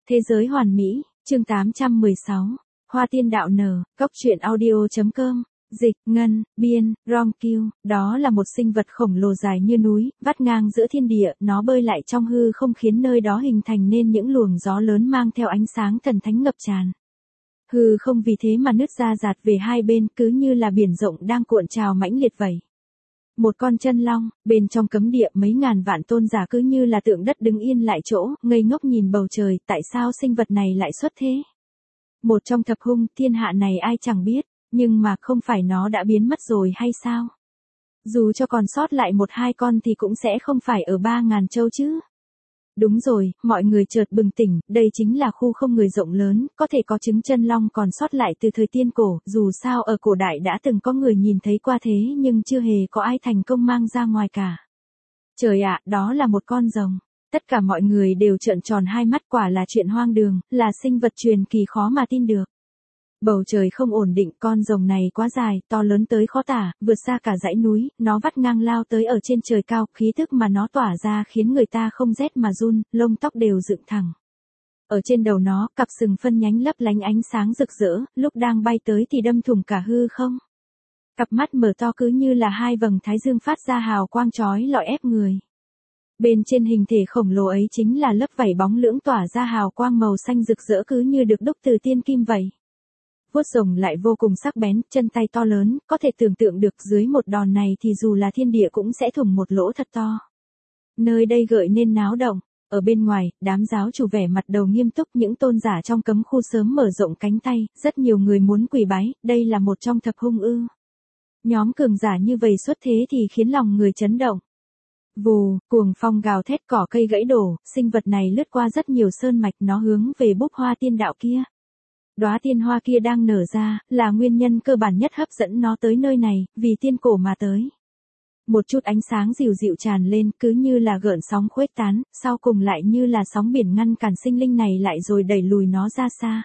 Thế giới hoàn mỹ, chương 816, Hoa tiên đạo nở, góc truyện audio.com, dịch, ngân, biên, rom kiêu, đó là một sinh vật khổng lồ dài như núi, vắt ngang giữa thiên địa, nó bơi lại trong hư không khiến nơi đó hình thành nên những luồng gió lớn mang theo ánh sáng thần thánh ngập tràn. Hư không vì thế mà nứt ra dạt về hai bên cứ như là biển rộng đang cuộn trào mãnh liệt vậy. Một con chân long, bên trong cấm địa mấy ngàn vạn tôn giả cứ như là tượng đất đứng yên lại chỗ, ngây ngốc nhìn bầu trời, tại sao sinh vật này lại xuất thế? Một trong thập hung, thiên hạ này ai chẳng biết, nhưng mà không phải nó đã biến mất rồi hay sao? Dù cho còn sót lại một hai con thì cũng sẽ không phải ở 3.000 châu chứ. Đúng rồi, mọi người chợt bừng tỉnh, đây chính là khu không người rộng lớn, có thể có trứng chân long còn sót lại từ thời tiên cổ, dù sao ở cổ đại đã từng có người nhìn thấy qua thế nhưng chưa hề có ai thành công mang ra ngoài cả. Trời ạ, đó là một con rồng. Tất cả mọi người đều trợn tròn hai mắt, quả là chuyện hoang đường, là sinh vật truyền kỳ khó mà tin được. Bầu trời không ổn định, con rồng này quá dài, to lớn tới khó tả, vượt xa cả dãy núi, nó vắt ngang lao tới ở trên trời cao, khí thức mà nó tỏa ra khiến người ta không rét mà run, lông tóc đều dựng thẳng. Ở trên đầu nó, cặp sừng phân nhánh lấp lánh ánh sáng rực rỡ, lúc đang bay tới thì đâm thủng cả hư không. Cặp mắt mở to cứ như là hai vầng thái dương phát ra hào quang chói lọi ép người. Bên trên hình thể khổng lồ ấy chính là lớp vảy bóng lưỡng tỏa ra hào quang màu xanh rực rỡ cứ như được đúc từ tiên kim vậy. Vuốt rồng lại vô cùng sắc bén, chân tay to lớn, có thể tưởng tượng được dưới một đòn này thì dù là thiên địa cũng sẽ thủng một lỗ thật to. Nơi đây gợi nên náo động, ở bên ngoài, đám giáo chủ vẻ mặt đầu nghiêm túc, những tôn giả trong cấm khu sớm mở rộng cánh tay, rất nhiều người muốn quỳ bái, đây là một trong thập hung ư. Nhóm cường giả như vậy xuất thế thì khiến lòng người chấn động. Vù, cuồng phong gào thét, cỏ cây gãy đổ, sinh vật này lướt qua rất nhiều sơn mạch, nó hướng về búp hoa tiên đạo kia. Đóa tiên hoa kia đang nở ra, là nguyên nhân cơ bản nhất hấp dẫn nó tới nơi này, vì tiên cổ mà tới. Một chút ánh sáng dịu dịu tràn lên, cứ như là gợn sóng khuếch tán, sau cùng lại như là sóng biển ngăn cản sinh linh này lại rồi đẩy lùi nó ra xa.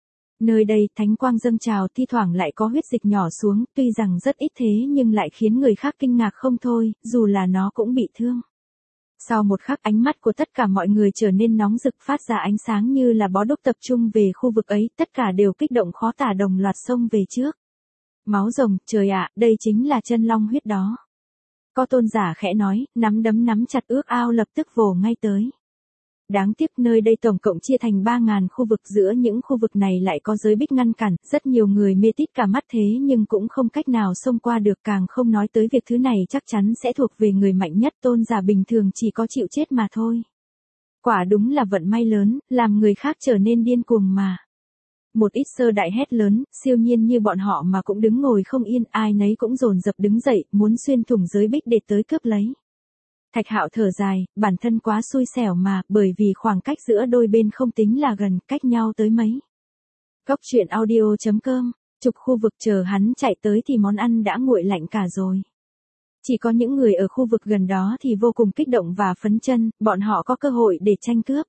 Nơi đây, thánh quang dâng trào, thi thoảng lại có huyết dịch nhỏ xuống, tuy rằng rất ít thế nhưng lại khiến người khác kinh ngạc không thôi, dù là nó cũng bị thương. Sau một khắc, ánh mắt của tất cả mọi người trở nên nóng rực, phát ra ánh sáng như là bó đuốc tập trung về khu vực ấy, tất cả đều kích động khó tả đồng loạt xông về trước. Máu rồng, trời ạ, đây chính là chân long huyết đó. Có tôn giả khẽ nói, nắm đấm nắm chặt ước ao lập tức vồ ngay tới. Đáng tiếc nơi đây tổng cộng chia thành 3.000 khu vực, giữa những khu vực này lại có giới bích ngăn cản, rất nhiều người mê tít cả mắt thế nhưng cũng không cách nào xông qua được, càng không nói tới việc thứ này chắc chắn sẽ thuộc về người mạnh nhất, tôn giả bình thường chỉ có chịu chết mà thôi. Quả đúng là vận may lớn, làm người khác trở nên điên cuồng mà. Một ít sơ đại hét lớn, siêu nhiên như bọn họ mà cũng đứng ngồi không yên, ai nấy cũng dồn dập đứng dậy, muốn xuyên thủng giới bích để tới cướp lấy. Thạch Hạo thở dài, bản thân quá xui xẻo mà, bởi vì khoảng cách giữa đôi bên không tính là gần, cách nhau tới mấy. Góc truyện audio.com, chục khu vực chờ hắn chạy tới thì món ăn đã nguội lạnh cả rồi. Chỉ có những người ở khu vực gần đó thì vô cùng kích động và phấn chân, bọn họ có cơ hội để tranh cướp.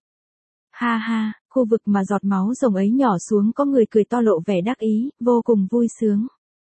Ha ha, khu vực mà giọt máu rồng ấy nhỏ xuống có người cười to lộ vẻ đắc ý, vô cùng vui sướng.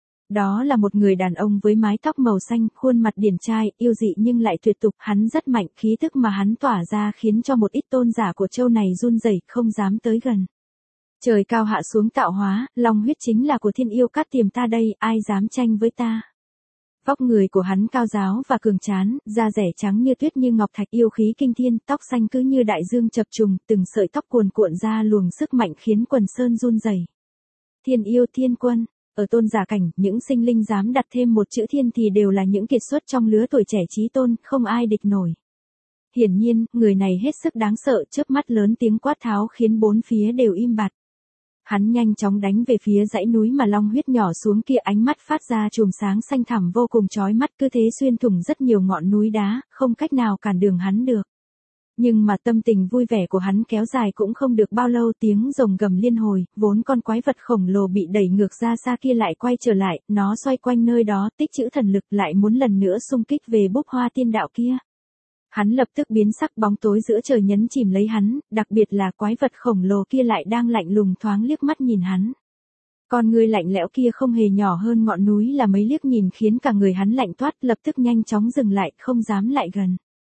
Đó là một người đàn ông với mái tóc màu xanh, khuôn mặt điển trai, yêu dị nhưng lại tuyệt tục, hắn rất mạnh, khí tức mà hắn tỏa ra khiến cho một ít tôn giả của châu này run rẩy, không dám tới gần. Trời cao hạ xuống tạo hóa, long huyết chính là của thiên yêu Cát Tiềm ta đây, ai dám tranh với ta. Vóc người của hắn cao ráo và cường tráng, da rẻ trắng như tuyết như ngọc thạch, yêu khí kinh thiên, tóc xanh cứ như đại dương chập trùng, từng sợi tóc cuồn cuộn ra luồng sức mạnh khiến quần sơn run rẩy. Thiên yêu thiên quân. Ở tôn giả cảnh, những sinh linh dám đặt thêm một chữ thiên thì đều là những kiệt xuất trong lứa tuổi trẻ chí tôn, không ai địch nổi. Hiển nhiên, người này hết sức đáng sợ, chớp mắt lớn tiếng quát tháo khiến bốn phía đều im bặt. Hắn nhanh chóng đánh về phía dãy núi mà long huyết nhỏ xuống kia, ánh mắt phát ra chùm sáng xanh thẳm vô cùng chói mắt, cứ thế xuyên thủng rất nhiều ngọn núi đá, không cách nào cản đường hắn được. Nhưng mà tâm tình vui vẻ của hắn kéo dài cũng không được bao lâu, tiếng rồng gầm liên hồi, vốn con quái vật khổng lồ bị đẩy ngược ra xa kia lại quay trở lại, nó xoay quanh nơi đó tích trữ thần lực, lại muốn lần nữa xung kích về búp hoa tiên đạo kia. Hắn lập tức biến sắc, bóng tối giữa trời nhấn chìm lấy hắn, đặc biệt là quái vật khổng lồ kia lại đang lạnh lùng thoáng liếc mắt nhìn hắn. Con người lạnh lẽo kia không hề nhỏ hơn ngọn núi là mấy liếc nhìn khiến cả người hắn lạnh toát, lập tức nhanh chóng dừng lại, không dám lại gần.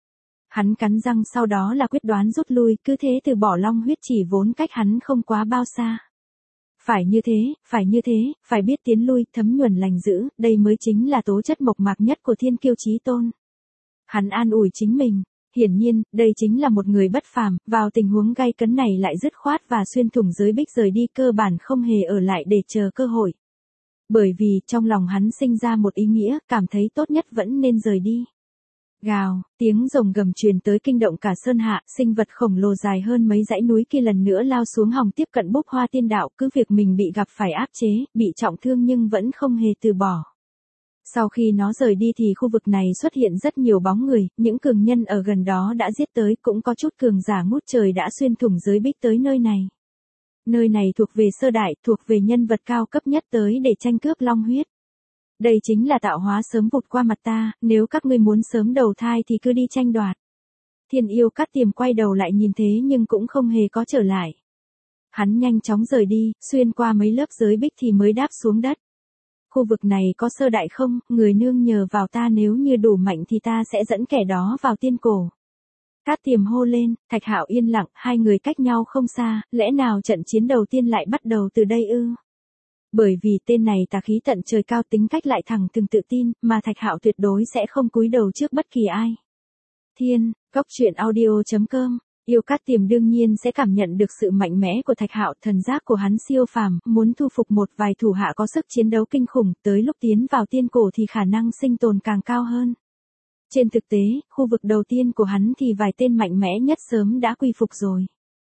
Hắn cắn răng sau đó là quyết đoán rút lui, cứ thế từ bỏ long huyết chỉ vốn cách hắn không quá bao xa. Phải như thế, phải như thế, phải biết tiến lui, thấm nhuần lành dữ, đây mới chính là tố chất mộc mạc nhất của thiên kiêu chí tôn. Hắn an ủi chính mình, hiển nhiên, đây chính là một người bất phàm, vào tình huống gay cấn này lại dứt khoát và xuyên thủng giới bích rời đi, cơ bản không hề ở lại để chờ cơ hội. Bởi vì trong lòng hắn sinh ra một ý nghĩa, cảm thấy tốt nhất vẫn nên rời đi. Gào, tiếng rồng gầm truyền tới kinh động cả sơn hạ, sinh vật khổng lồ dài hơn mấy dãy núi kia lần nữa lao xuống hòng tiếp cận Bốc Hoa Tiên Đạo, cứ việc mình bị gặp phải áp chế, bị trọng thương nhưng vẫn không hề từ bỏ. Sau khi nó rời đi thì khu vực này xuất hiện rất nhiều bóng người, những cường nhân ở gần đó đã giết tới, cũng có chút cường giả ngút trời đã xuyên thủng giới bích tới nơi này. Nơi này thuộc về sơ đại, thuộc về nhân vật cao cấp nhất tới để tranh cướp long huyết. Đây chính là tạo hóa sớm vụt qua mặt ta, nếu các ngươi muốn sớm đầu thai thì cứ đi tranh đoạt. Thiên yêu Cát Tiềm quay đầu lại nhìn thế nhưng cũng không hề có trở lại. Hắn nhanh chóng rời đi, xuyên qua mấy lớp giới bích thì mới đáp xuống đất. Khu vực này có sơ đại không, người nương nhờ vào ta, nếu như đủ mạnh thì ta sẽ dẫn kẻ đó vào tiên cổ. Cát Tiềm hô lên, Thạch Hạo yên lặng, hai người cách nhau không xa, lẽ nào trận chiến đầu tiên lại bắt đầu từ đây ư? Bởi vì tên này tà khí tận trời cao, tính cách lại thẳng thừng tự tin, mà Thạch Hạo tuyệt đối sẽ không cúi đầu trước bất kỳ ai. Thiên, Cốc Truyện Audio.com. Yêu Cát Tiềm đương nhiên sẽ cảm nhận được sự mạnh mẽ của Thạch Hạo, thần giác của hắn siêu phàm, muốn thu phục một vài thủ hạ có sức chiến đấu kinh khủng, tới lúc tiến vào tiên cổ thì khả năng sinh tồn càng cao hơn. Trên thực tế, khu vực đầu tiên của hắn thì vài tên mạnh mẽ nhất sớm đã quy phục rồi.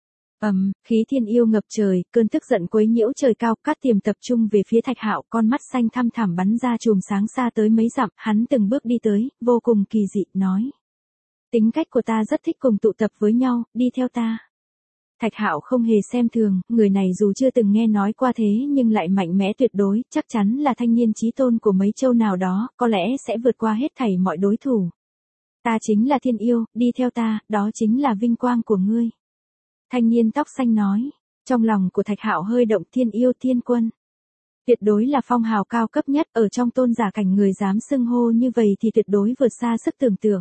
Khí thiên yêu ngập trời, cơn tức giận quấy nhiễu trời cao, Cát Tiềm tập trung về phía Thạch Hạo, con mắt xanh thăm thẳm bắn ra chùm sáng xa tới mấy dặm, hắn từng bước đi tới, vô cùng kỳ dị, nói. Tính cách của ta rất thích cùng tụ tập với nhau, đi theo ta. Thạch Hạo không hề xem thường, người này dù chưa từng nghe nói qua thế nhưng lại mạnh mẽ tuyệt đối, chắc chắn là thanh niên chí tôn của mấy châu nào đó, có lẽ sẽ vượt qua hết thảy mọi đối thủ. Ta chính là thiên yêu, đi theo ta, đó chính là vinh quang của ngươi. Thanh niên tóc xanh nói, trong lòng của Thạch Hạo hơi động, thiên yêu thiên quân. Tuyệt đối là phong hào cao cấp nhất, ở trong tôn giả cảnh người dám xưng hô như vậy thì tuyệt đối vượt xa sức tưởng tượng.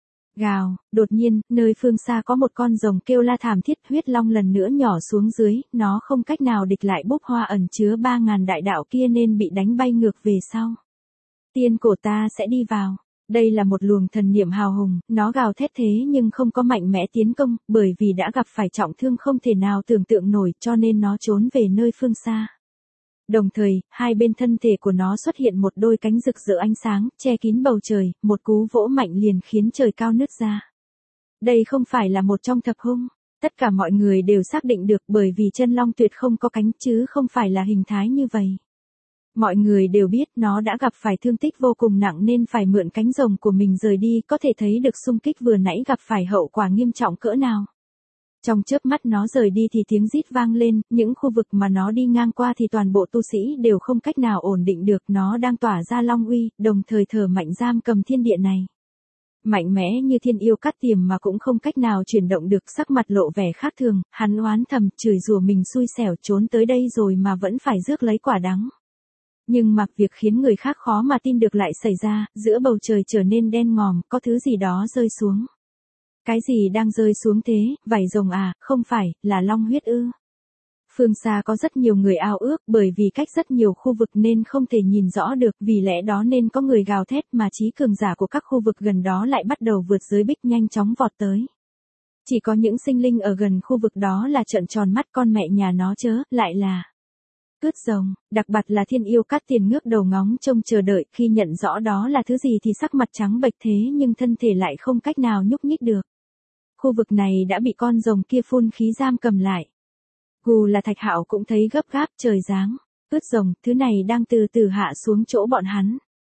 Gào, đột nhiên, nơi phương xa có một con rồng kêu la thảm thiết, huyết long lần nữa nhỏ xuống dưới, nó không cách nào địch lại Bốc Hoa ẩn chứa 3.000 đại đạo kia nên bị đánh bay ngược về sau. Tiên cổ ta sẽ đi vào. Đây là một luồng thần niệm hào hùng, nó gào thét thế nhưng không có mạnh mẽ tiến công, bởi vì đã gặp phải trọng thương không thể nào tưởng tượng nổi cho nên nó trốn về nơi phương xa. Đồng thời, hai bên thân thể của nó xuất hiện một đôi cánh rực rỡ ánh sáng, che kín bầu trời, một cú vỗ mạnh liền khiến trời cao nứt ra. Đây không phải là một trong thập hung, tất cả mọi người đều xác định được bởi vì chân long tuyệt không có cánh chứ không phải là hình thái như vậy. Mọi người đều biết nó đã gặp phải thương tích vô cùng nặng nên phải mượn cánh rồng của mình rời đi, có thể thấy được xung kích vừa nãy gặp phải hậu quả nghiêm trọng cỡ nào. Trong chớp mắt nó rời đi thì tiếng rít vang lên, những khu vực mà nó đi ngang qua thì toàn bộ tu sĩ đều không cách nào ổn định được, nó đang tỏa ra long uy, đồng thời thở mạnh giam cầm thiên địa này. Mạnh mẽ như thiên yêu Cát Tiềm mà cũng không cách nào chuyển động được, sắc mặt lộ vẻ khác thường, hắn oán thầm, chửi rủa mình xui xẻo trốn tới đây rồi mà vẫn phải rước lấy quả đắng. Nhưng mà việc khiến người khác khó mà tin được lại xảy ra, giữa bầu trời trở nên đen ngòm, có thứ gì đó rơi xuống. Cái gì đang rơi xuống thế, vảy rồng à, không phải, là long huyết ư. Phương xa có rất nhiều người ao ước, bởi vì cách rất nhiều khu vực nên không thể nhìn rõ được, vì lẽ đó nên có người gào thét mà trí cường giả của các khu vực gần đó lại bắt đầu vượt giới bích nhanh chóng vọt tới. Chỉ có những sinh linh ở gần khu vực đó là trợn tròn mắt, con mẹ nhà nó chớ, lại là cướp rồng, đặc biệt là thiên yêu Cát Tiềm ngước đầu ngóng trông chờ đợi, khi nhận rõ đó là thứ gì thì sắc mặt trắng bệch thế nhưng thân thể lại không cách nào nhúc nhích được. Khu vực này đã bị con rồng kia phun khí giam cầm lại. Gù là Thạch Hạo cũng thấy gấp gáp, trời giáng, cướp rồng, thứ này đang từ từ hạ xuống chỗ bọn hắn.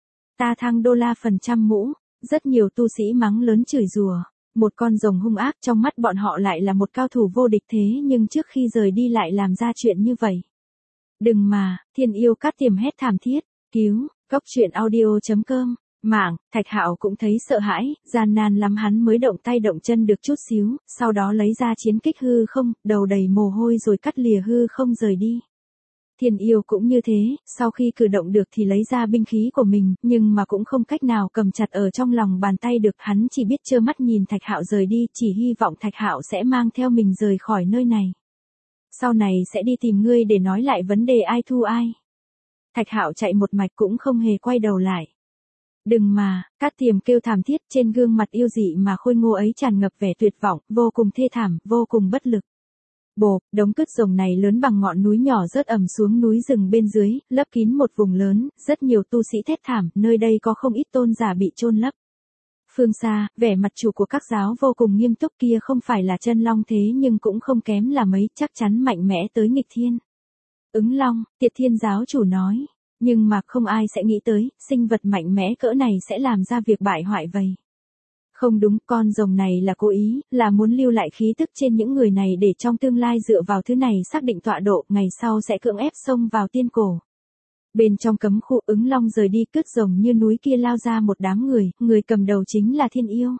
Ta thăng $% mũ, rất nhiều tu sĩ mắng lớn chửi rủa. Một con rồng hung ác, trong mắt bọn họ lại là một cao thủ vô địch thế nhưng trước khi rời đi lại làm ra chuyện như vậy. Đừng mà, thiên yêu Cát Tiềm hét thảm thiết, cứu, Cốc Truyện Audio.com, mạng, Thạch Hạo cũng thấy sợ hãi, gian nan lắm hắn mới động tay động chân được chút xíu, sau đó lấy ra chiến kích hư không, đầu đầy mồ hôi rồi cắt lìa hư không rời đi. Thiên yêu cũng như thế, sau khi cử động được thì lấy ra binh khí của mình, nhưng mà cũng không cách nào cầm chặt ở trong lòng bàn tay được, hắn chỉ biết trơ mắt nhìn Thạch Hạo rời đi, chỉ hy vọng Thạch Hạo sẽ mang theo mình rời khỏi nơi này. Sau này sẽ đi tìm ngươi để nói lại vấn đề ai thu ai. Thạch Hạo chạy một mạch cũng không hề quay đầu lại. Đừng mà, Cát Tiềm kêu thảm thiết, trên gương mặt yêu dị mà khôi ngô ấy tràn ngập vẻ tuyệt vọng, vô cùng thê thảm, vô cùng bất lực. Bộp, đống cứt rồng này lớn bằng ngọn núi nhỏ rớt ầm xuống núi rừng bên dưới, lấp kín một vùng lớn, rất nhiều tu sĩ thét thảm, nơi đây có không ít tôn giả bị chôn lấp. Phương xa, vẻ mặt chủ của các giáo vô cùng nghiêm túc, kia không phải là chân long thế nhưng cũng không kém là mấy, chắc chắn mạnh mẽ tới nghịch thiên. Ứng Long, Tiệt Thiên giáo chủ nói, nhưng mà không ai sẽ nghĩ tới, sinh vật mạnh mẽ cỡ này sẽ làm ra việc bại hoại vậy. Không đúng, con rồng này là cố ý, là muốn lưu lại khí tức trên những người này để trong tương lai dựa vào thứ này xác định tọa độ, ngày sau sẽ cưỡng ép xông vào tiên cổ. Bên trong cấm khu, Ứng Long rời đi, cứt rồng như núi kia lao ra một đám người, người cầm đầu chính là Thiên yêu.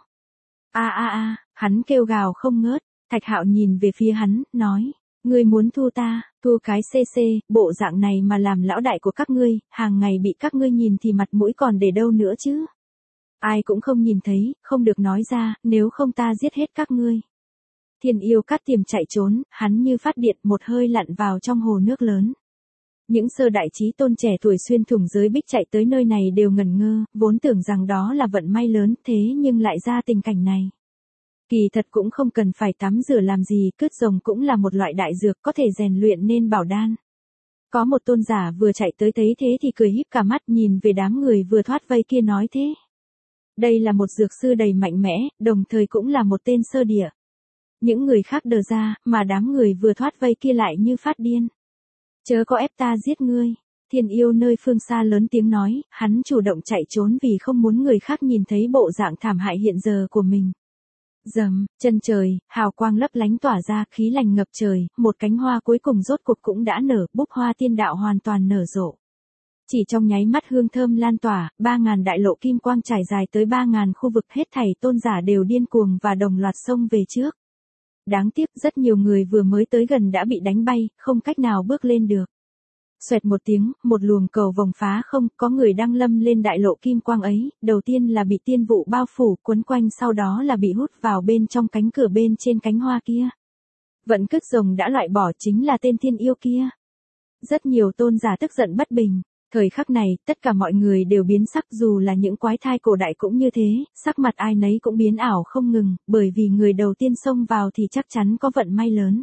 Hắn kêu gào không ngớt. Thạch Hạo nhìn về phía hắn, nói, ngươi muốn thu ta, thu cái CC, bộ dạng này mà làm lão đại của các ngươi, hàng ngày bị các ngươi nhìn thì mặt mũi còn để đâu nữa chứ. Ai cũng không nhìn thấy, không được nói ra, nếu không ta giết hết các ngươi. Thiên yêu Cát Tiềm chạy trốn, hắn như phát điện, một hơi lặn vào trong hồ nước lớn. Những sơ đại trí tôn trẻ tuổi xuyên thủng giới bích chạy tới nơi này đều ngẩn ngơ, vốn tưởng rằng đó là vận may lớn, thế nhưng lại ra tình cảnh này. Kỳ thật cũng không cần phải tắm rửa làm gì, cứt rồng cũng là một loại đại dược có thể rèn luyện nên bảo đan. Có một tôn giả vừa chạy tới thấy thế thì cười híp cả mắt nhìn về đám người vừa thoát vây kia nói thế. Đây là một dược sư đầy mạnh mẽ, đồng thời cũng là một tên sơ địa. Những người khác đờ ra, mà đám người vừa thoát vây kia lại như phát điên. Chớ có ép ta giết ngươi. Thiên yêu nơi phương xa lớn tiếng nói, hắn chủ động chạy trốn vì không muốn người khác nhìn thấy bộ dạng thảm hại hiện giờ của mình. Rầm, chân trời, hào quang lấp lánh tỏa ra, khí lành ngập trời, một cánh hoa cuối cùng rốt cuộc cũng đã nở, búp hoa tiên đạo hoàn toàn nở rộ. Chỉ trong nháy mắt hương thơm lan tỏa, 3.000 đại lộ kim quang trải dài tới 3.000 khu vực, hết thảy tôn giả đều điên cuồng và đồng loạt xông về trước. Đáng tiếc rất nhiều người vừa mới tới gần đã bị đánh bay, không cách nào bước lên được. Xoẹt một tiếng, một luồng cầu vồng phá không, có người đang lâm lên đại lộ kim quang ấy, đầu tiên là bị tiên vụ bao phủ, quấn quanh, sau đó là bị hút vào bên trong cánh cửa bên trên cánh hoa kia. Vận cứt rồng đã loại bỏ, chính là tên thiên yêu kia. Rất nhiều tôn giả tức giận bất bình. Thời khắc này, tất cả mọi người đều biến sắc, dù là những quái thai cổ đại cũng như thế, sắc mặt ai nấy cũng biến ảo không ngừng, bởi vì người đầu tiên xông vào thì chắc chắn có vận may lớn.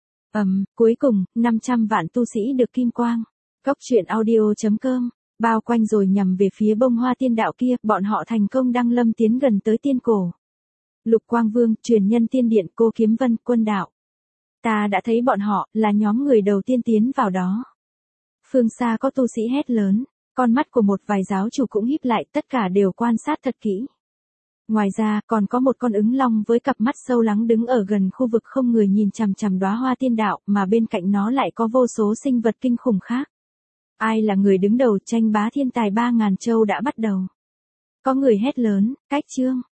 Cuối cùng, 500 vạn tu sĩ được kim quang. Cốc truyện audio.com, bao quanh rồi nhằm về phía bông hoa tiên đạo kia, bọn họ thành công đăng lâm tiến gần tới tiên cổ. Lục Quang Vương, truyền nhân tiên điện, Cô Kiếm Vân, quân đạo. Ta đã thấy bọn họ, là nhóm người đầu tiên tiến vào đó. Phương xa có tu sĩ hét lớn, con mắt của một vài giáo chủ cũng híp lại, tất cả đều quan sát thật kỹ. Ngoài ra, còn có một con ứng long với cặp mắt sâu lắng đứng ở gần khu vực không người nhìn chằm chằm đóa hoa tiên đạo, mà bên cạnh nó lại có vô số sinh vật kinh khủng khác. Ai là người đứng đầu? Tranh bá thiên tài 3.000 châu đã bắt đầu. Có người hét lớn, cách chương.